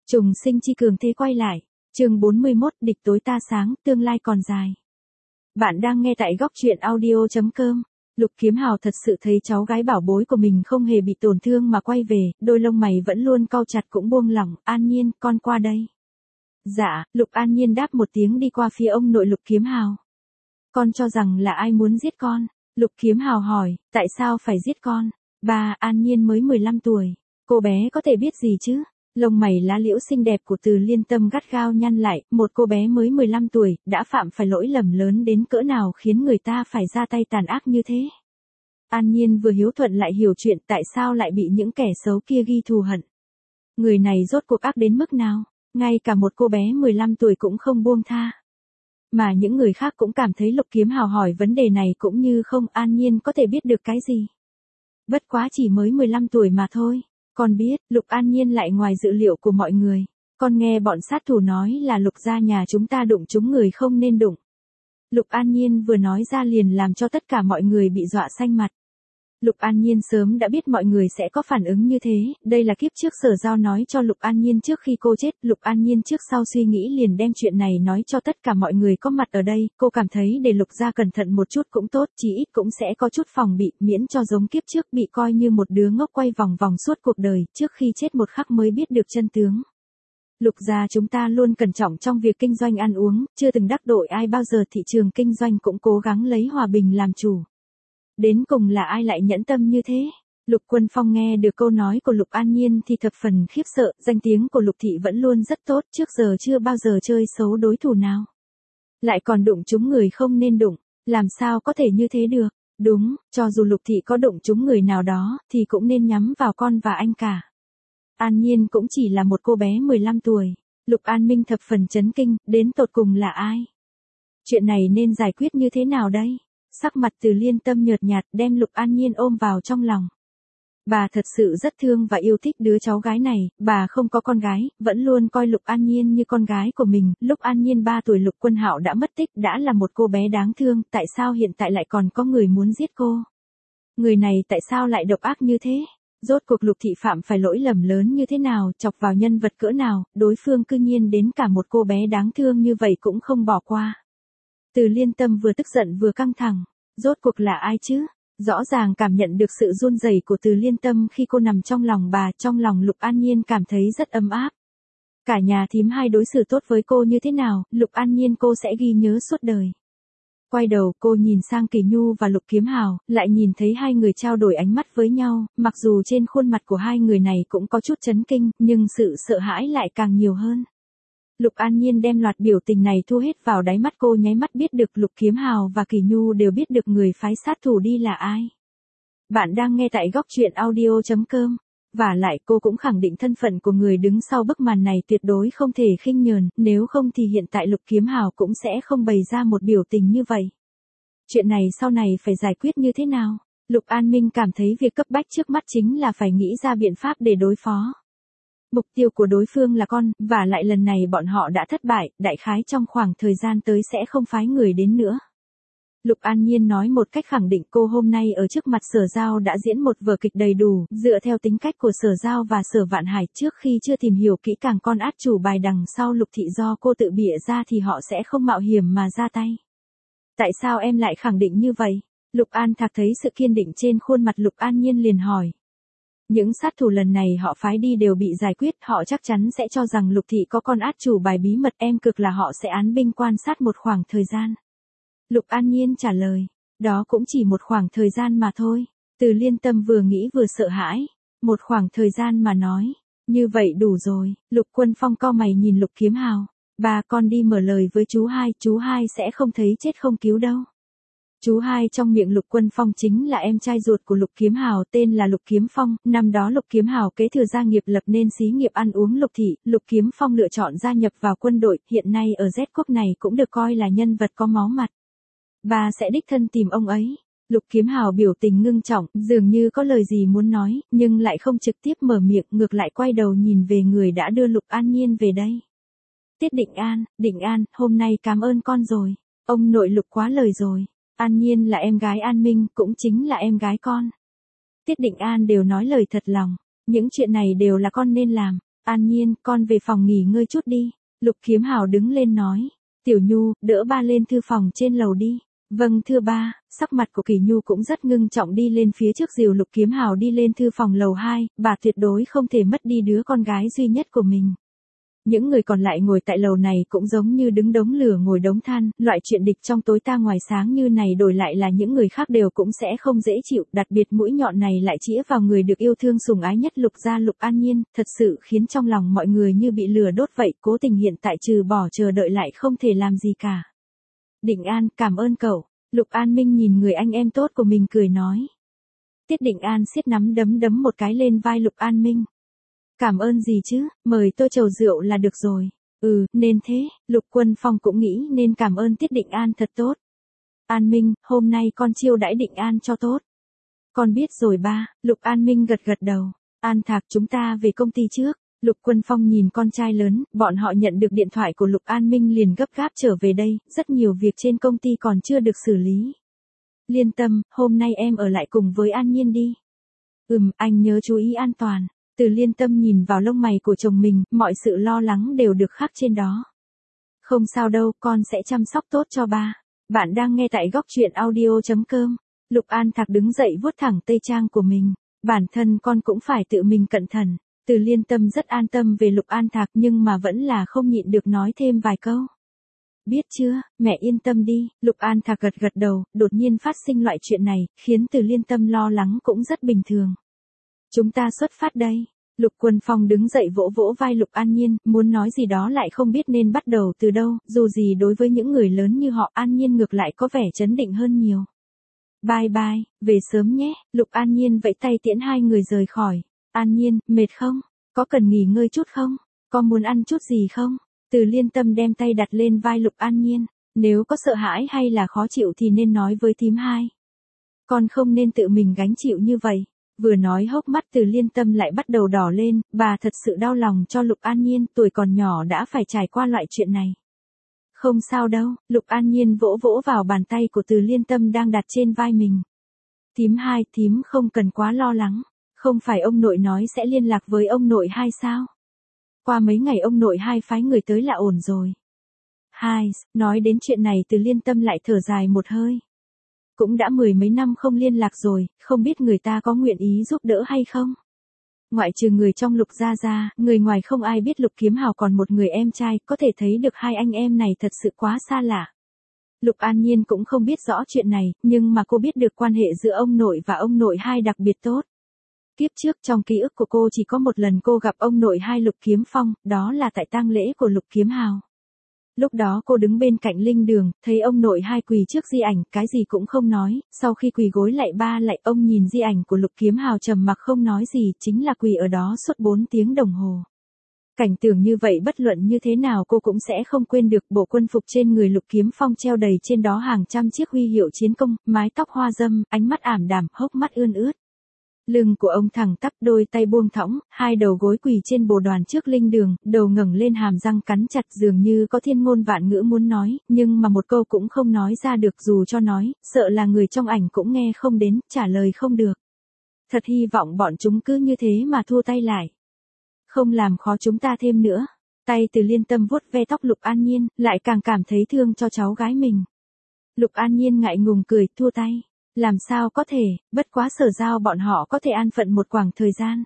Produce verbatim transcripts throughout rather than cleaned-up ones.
Trùng sinh chi cường thế quay lại. Chương bốn mươi mốt, địch tối ta sáng, tương lai còn dài. Bạn đang nghe tại góc truyện audio chấm com. Lục Kiếm Hào thật sự thấy cháu gái bảo bối của mình không hề bị tổn thương mà quay về, đôi lông mày vẫn luôn cau chặt cũng buông lỏng. An Nhiên, con qua đây. Dạ, Lục An Nhiên đáp một tiếng đi qua phía ông nội Lục Kiếm Hào. Con cho rằng là ai muốn giết con? Lục Kiếm Hào hỏi, tại sao phải giết con? Ba, An Nhiên mới mười lăm tuổi. Cô bé có thể biết gì chứ? Lông mày lá liễu xinh đẹp của Từ Liên Tâm gắt gao nhăn lại, một cô bé mới mười lăm tuổi, đã phạm phải lỗi lầm lớn đến cỡ nào khiến người ta phải ra tay tàn ác như thế. An Nhiên vừa hiếu thuận lại hiểu chuyện tại sao lại bị những kẻ xấu kia ghi thù hận. Người này rốt cuộc ác đến mức nào, ngay cả một cô bé mười lăm tuổi cũng không buông tha. Mà những người khác cũng cảm thấy Lục Kiếm Hào hỏi vấn đề này cũng như không. An Nhiên có thể biết được cái gì. Bất quá chỉ mới mười lăm tuổi mà thôi. Con biết, Lục An Nhiên lại ngoài dự liệu của mọi người. Con nghe bọn sát thủ nói là Lục gia nhà chúng ta đụng chúng người không nên đụng. Lục An Nhiên vừa nói ra liền làm cho tất cả mọi người bị dọa xanh mặt. Lục An Nhiên sớm đã biết mọi người sẽ có phản ứng như thế, đây là kiếp trước Sở Giao nói cho Lục An Nhiên trước khi cô chết. Lục An Nhiên trước sau suy nghĩ liền đem chuyện này nói cho tất cả mọi người có mặt ở đây. Cô cảm thấy để Lục gia cẩn thận một chút cũng tốt, chí ít cũng sẽ có chút phòng bị, miễn cho giống kiếp trước bị coi như một đứa ngốc quay vòng vòng suốt cuộc đời, trước khi chết một khắc mới biết được chân tướng. Lục gia chúng ta luôn cẩn trọng trong việc kinh doanh ăn uống, chưa từng đắc tội ai bao giờ, thị trường kinh doanh cũng cố gắng lấy hòa bình làm chủ. Đến cùng là ai lại nhẫn tâm như thế? Lục Quân Phong nghe được câu nói của Lục An Nhiên thì thập phần khiếp sợ, danh tiếng của Lục thị vẫn luôn rất tốt, trước giờ chưa bao giờ chơi xấu đối thủ nào. Lại còn đụng chúng người không nên đụng, làm sao có thể như thế được? Đúng, cho dù Lục thị có đụng chúng người nào đó, thì cũng nên nhắm vào con và anh cả. An Nhiên cũng chỉ là một cô bé mười lăm tuổi. Lục An Minh thập phần chấn kinh, đến tột cùng là ai? Chuyện này nên giải quyết như thế nào đây? Sắc mặt Từ Liên Tâm nhợt nhạt đem Lục An Nhiên ôm vào trong lòng. Bà thật sự rất thương và yêu thích đứa cháu gái này, bà không có con gái, vẫn luôn coi Lục An Nhiên như con gái của mình. Lúc An Nhiên ba tuổi Lục Quân Hạo đã mất tích, đã là một cô bé đáng thương, tại sao hiện tại lại còn có người muốn giết cô? Người này tại sao lại độc ác như thế? Rốt cuộc Lục thị phạm phải lỗi lầm lớn như thế nào, chọc vào nhân vật cỡ nào, đối phương cư nhiên đến cả một cô bé đáng thương như vậy cũng không bỏ qua. Từ Liên Tâm vừa tức giận vừa căng thẳng, rốt cuộc là ai chứ? Rõ ràng cảm nhận được sự run rẩy của Từ Liên Tâm khi cô nằm trong lòng bà, trong lòng Lục An Nhiên cảm thấy rất ấm áp. Cả nhà thím hai đối xử tốt với cô như thế nào, Lục An Nhiên cô sẽ ghi nhớ suốt đời. Quay đầu cô nhìn sang Kỳ Nhu và Lục Kiếm Hào, lại nhìn thấy hai người trao đổi ánh mắt với nhau, mặc dù trên khuôn mặt của hai người này cũng có chút chấn kinh, nhưng sự sợ hãi lại càng nhiều hơn. Lục An Nhiên đem loạt biểu tình này thu hết vào đáy mắt, cô nháy mắt biết được Lục Kiếm Hào và Kỳ Nhu đều biết được người phái sát thủ đi là ai. Bạn đang nghe tại góc truyện audio chấm com. Và lại cô cũng khẳng định thân phận của người đứng sau bức màn này tuyệt đối không thể khinh nhờn, nếu không thì hiện tại Lục Kiếm Hào cũng sẽ không bày ra một biểu tình như vậy. Chuyện này sau này phải giải quyết như thế nào? Lục An Minh cảm thấy việc cấp bách trước mắt chính là phải nghĩ ra biện pháp để đối phó. Mục tiêu của đối phương là con, và lại lần này bọn họ đã thất bại, đại khái trong khoảng thời gian tới sẽ không phái người đến nữa. Lục An Nhiên nói một cách khẳng định, cô hôm nay ở trước mặt Sở Giao đã diễn một vở kịch đầy đủ, dựa theo tính cách của Sở Giao và Sở Vạn Hải, trước khi chưa tìm hiểu kỹ càng con át chủ bài đằng sau Lục thị do cô tự bịa ra thì họ sẽ không mạo hiểm mà ra tay. Tại sao em lại khẳng định như vậy? Lục An Thạc thấy sự kiên định trên khuôn mặt Lục An Nhiên liền hỏi. Những sát thủ lần này họ phái đi đều bị giải quyết, họ chắc chắn sẽ cho rằng Lục thị có con át chủ bài bí mật, em cực là họ sẽ án binh quan sát một khoảng thời gian. Lục An Nhiên trả lời, đó cũng chỉ một khoảng thời gian mà thôi. Từ Liên Tâm vừa nghĩ vừa sợ hãi, một khoảng thời gian mà nói, như vậy đủ rồi. Lục Quân Phong cau mày nhìn Lục Kiếm Hào, bà con đi mở lời với chú hai, chú hai sẽ không thấy chết không cứu đâu. Chú hai trong miệng Lục Quân Phong chính là em trai ruột của Lục Kiếm Hào, tên là Lục Kiếm Phong, năm đó Lục Kiếm Hào kế thừa gia nghiệp lập nên xí nghiệp ăn uống Lục thị, Lục Kiếm Phong lựa chọn gia nhập vào quân đội, hiện nay ở Z quốc này cũng được coi là nhân vật có máu mặt. Bà sẽ đích thân tìm ông ấy. Lục Kiếm Hào biểu tình ngưng trọng, dường như có lời gì muốn nói, nhưng lại không trực tiếp mở miệng, ngược lại quay đầu nhìn về người đã đưa Lục An Nhiên về đây. Tiết Định An, Định An, hôm nay cảm ơn con rồi. Ông nội Lục quá lời rồi. An Nhiên là em gái An Minh, cũng chính là em gái con. Tiết Định An đều nói lời thật lòng, những chuyện này đều là con nên làm. An Nhiên, con về phòng nghỉ ngơi chút đi. Lục Kiếm Hào đứng lên nói. Tiểu Nhu, đỡ ba lên thư phòng trên lầu đi. Vâng thưa ba. Sắc mặt của Kỳ Nhu cũng rất ngưng trọng đi lên phía trước dìu Lục Kiếm Hào đi lên thư phòng lầu hai, bà tuyệt đối không thể mất đi đứa con gái duy nhất của mình. Những người còn lại ngồi tại lầu này cũng giống như đứng đống lửa ngồi đống than, loại chuyện địch trong tối ta ngoài sáng như này đổi lại là những người khác đều cũng sẽ không dễ chịu, đặc biệt mũi nhọn này lại chĩa vào người được yêu thương sủng ái nhất Lục gia Lục An Nhiên, thật sự khiến trong lòng mọi người như bị lửa đốt vậy, cố tình hiện tại trừ bỏ chờ đợi lại không thể làm gì cả. Định An, cảm ơn cậu. Lục An Minh nhìn người anh em tốt của mình cười nói. Tiết Định An siết nắm đấm đấm một cái lên vai Lục An Minh. Cảm ơn gì chứ, mời tôi chầu rượu là được rồi. Ừ, nên thế, Lục Quân Phong cũng nghĩ nên cảm ơn Tiết Định An thật tốt. An Minh, hôm nay con chiêu đãi Định An cho tốt. Con biết rồi ba, Lục An Minh gật gật đầu. An Thạc, chúng ta về công ty trước. Lục Quân Phong nhìn con trai lớn, bọn họ nhận được điện thoại của Lục An Minh liền gấp gáp trở về đây, rất nhiều việc trên công ty còn chưa được xử lý. Liên tâm, hôm nay em ở lại cùng với An Nhiên đi. Ừm, anh nhớ chú ý an toàn. Từ Liên Tâm nhìn vào lông mày của chồng mình, mọi sự lo lắng đều được khắc trên đó. Không sao đâu, con sẽ chăm sóc tốt cho ba. Bạn đang nghe tại góc truyện audio chấm com. Lục An Thạc đứng dậy vuốt thẳng tây trang của mình. Bản thân con cũng phải tự mình cẩn thận. Từ Liên Tâm rất an tâm về Lục An Thạc nhưng mà vẫn là không nhịn được nói thêm vài câu. Biết chưa, mẹ yên tâm đi, Lục An Thạc gật gật đầu, đột nhiên phát sinh loại chuyện này, khiến Từ Liên Tâm lo lắng cũng rất bình thường. Chúng ta xuất phát đây. Lục Quân Phong đứng dậy vỗ vỗ vai Lục An Nhiên, muốn nói gì đó lại không biết nên bắt đầu từ đâu, dù gì đối với những người lớn như họ An Nhiên ngược lại có vẻ trấn định hơn nhiều. Bye bye, về sớm nhé, Lục An Nhiên vẫy tay tiễn hai người rời khỏi. An Nhiên, mệt không? Có cần nghỉ ngơi chút không? Có muốn ăn chút gì không? Từ Liên Tâm đem tay đặt lên vai Lục An Nhiên, nếu có sợ hãi hay là khó chịu thì nên nói với thím hai. Con không nên tự mình gánh chịu như vậy. Vừa nói hốc mắt Từ Liên Tâm lại bắt đầu đỏ lên, bà thật sự đau lòng cho Lục An Nhiên, tuổi còn nhỏ đã phải trải qua loại chuyện này. Không sao đâu, Lục An Nhiên vỗ vỗ vào bàn tay của Từ Liên Tâm đang đặt trên vai mình. Thím hai, thím không cần quá lo lắng, không phải ông nội nói sẽ liên lạc với ông nội hai sao? Qua mấy ngày ông nội hai phái người tới là ổn rồi. Hai, nói đến chuyện này Từ Liên Tâm lại thở dài một hơi. Cũng đã mười mấy năm không liên lạc rồi, không biết người ta có nguyện ý giúp đỡ hay không. Ngoại trừ người trong Lục gia ra, người ngoài không ai biết Lục Kiếm Hào còn một người em trai, có thể thấy được hai anh em này thật sự quá xa lạ. Lục An Nhiên cũng không biết rõ chuyện này, nhưng mà cô biết được quan hệ giữa ông nội và ông nội hai đặc biệt tốt. Kiếp trước trong ký ức của cô chỉ có một lần cô gặp ông nội hai Lục Kiếm Phong, đó là tại tang lễ của Lục Kiếm Hào. Lúc đó cô đứng bên cạnh linh đường, thấy ông nội hai quỳ trước di ảnh, cái gì cũng không nói, sau khi quỳ gối lại ba lại ông nhìn di ảnh của Lục Kiếm Hào trầm mặc không nói gì, chính là quỳ ở đó suốt bốn tiếng đồng hồ. Cảnh tượng như vậy bất luận như thế nào cô cũng sẽ không quên được, bộ quân phục trên người Lục Kiếm Phong treo đầy trên đó hàng trăm chiếc huy hiệu chiến công, mái tóc hoa dâm, ánh mắt ảm đạm, hốc mắt ươn ướt. Lưng của ông thẳng tắp, đôi tay buông thõng, hai đầu gối quỳ trên bồ đoàn trước linh đường, đầu ngẩng lên hàm răng cắn chặt dường như có thiên ngôn vạn ngữ muốn nói, nhưng mà một câu cũng không nói ra được, dù cho nói, sợ là người trong ảnh cũng nghe không đến, trả lời không được. Thật hy vọng bọn chúng cứ như thế mà thua tay lại. Không làm khó chúng ta thêm nữa. Tay Từ Liên Tâm vuốt ve tóc Lục An Nhiên, lại càng cảm thấy thương cho cháu gái mình. Lục An Nhiên ngại ngùng cười, thua tay. Làm sao có thể, bất quá Sở Giao bọn họ có thể an phận một khoảng thời gian.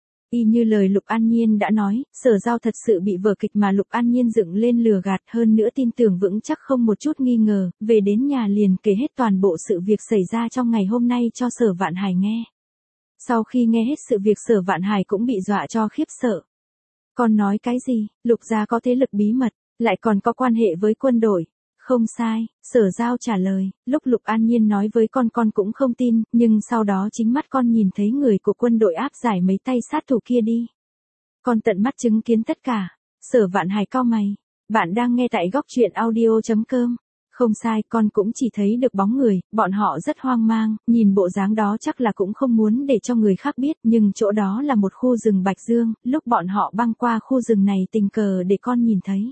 Y như lời Lục An Nhiên đã nói, Sở Giao thật sự bị vở kịch mà Lục An Nhiên dựng lên lừa gạt, hơn nữa tin tưởng vững chắc không một chút nghi ngờ, về đến nhà liền kể hết toàn bộ sự việc xảy ra trong ngày hôm nay cho Sở Vạn Hải nghe. Sau khi nghe hết sự việc Sở Vạn Hải cũng bị dọa cho khiếp sợ. Con nói cái gì, Lục gia có thế lực bí mật, lại còn có quan hệ với quân đội. Không sai, Sở Giao trả lời, lúc Lục An Nhiên nói với con con cũng không tin, nhưng sau đó chính mắt con nhìn thấy người của quân đội áp giải mấy tay sát thủ kia đi. Con tận mắt chứng kiến tất cả. Sở Vạn Hải cau mày. Bạn đang nghe tại góc truyện audio chấm com. Không sai, con cũng chỉ thấy được bóng người, bọn họ rất hoang mang, nhìn bộ dáng đó chắc là cũng không muốn để cho người khác biết, nhưng chỗ đó là một khu rừng Bạch Dương, lúc bọn họ băng qua khu rừng này tình cờ để con nhìn thấy.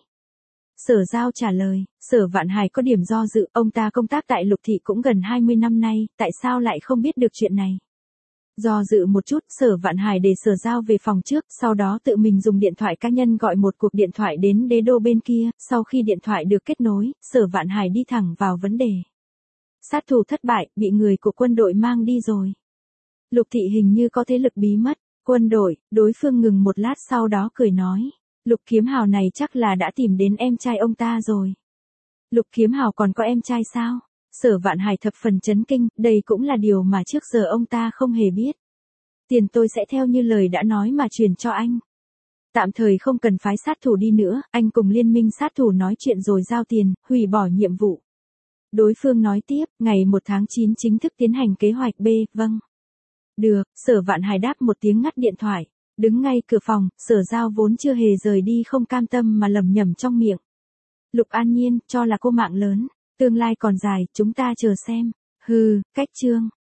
Sở Giao trả lời, Sở Vạn Hải có điểm do dự, ông ta công tác tại Lục Thị cũng gần hai mươi năm nay, tại sao lại không biết được chuyện này? Do dự một chút, Sở Vạn Hải để Sở Giao về phòng trước, sau đó tự mình dùng điện thoại cá nhân gọi một cuộc điện thoại đến đế đô bên kia, sau khi điện thoại được kết nối, Sở Vạn Hải đi thẳng vào vấn đề. Sát thủ thất bại, bị người của quân đội mang đi rồi. Lục Thị hình như có thế lực bí mật, quân đội, đối phương ngừng một lát sau đó cười nói. Lục Kiếm Hào này chắc là đã tìm đến em trai ông ta rồi. Lục Kiếm Hào còn có em trai sao? Sở Vạn Hải thập phần chấn kinh, đây cũng là điều mà trước giờ ông ta không hề biết. Tiền tôi sẽ theo như lời đã nói mà truyền cho anh. Tạm thời không cần phái sát thủ đi nữa, anh cùng liên minh sát thủ nói chuyện rồi giao tiền, hủy bỏ nhiệm vụ. Đối phương nói tiếp, ngày một tháng chín chính thức tiến hành kế hoạch B, vâng. Được, Sở Vạn Hải đáp một tiếng ngắt điện thoại. Đứng ngay cửa phòng, Sở Giao vốn chưa hề rời đi không cam tâm mà lẩm nhẩm trong miệng. Lục An Nhiên, cho là cô mạng lớn, tương lai còn dài, chúng ta chờ xem. Hừ, cách chương.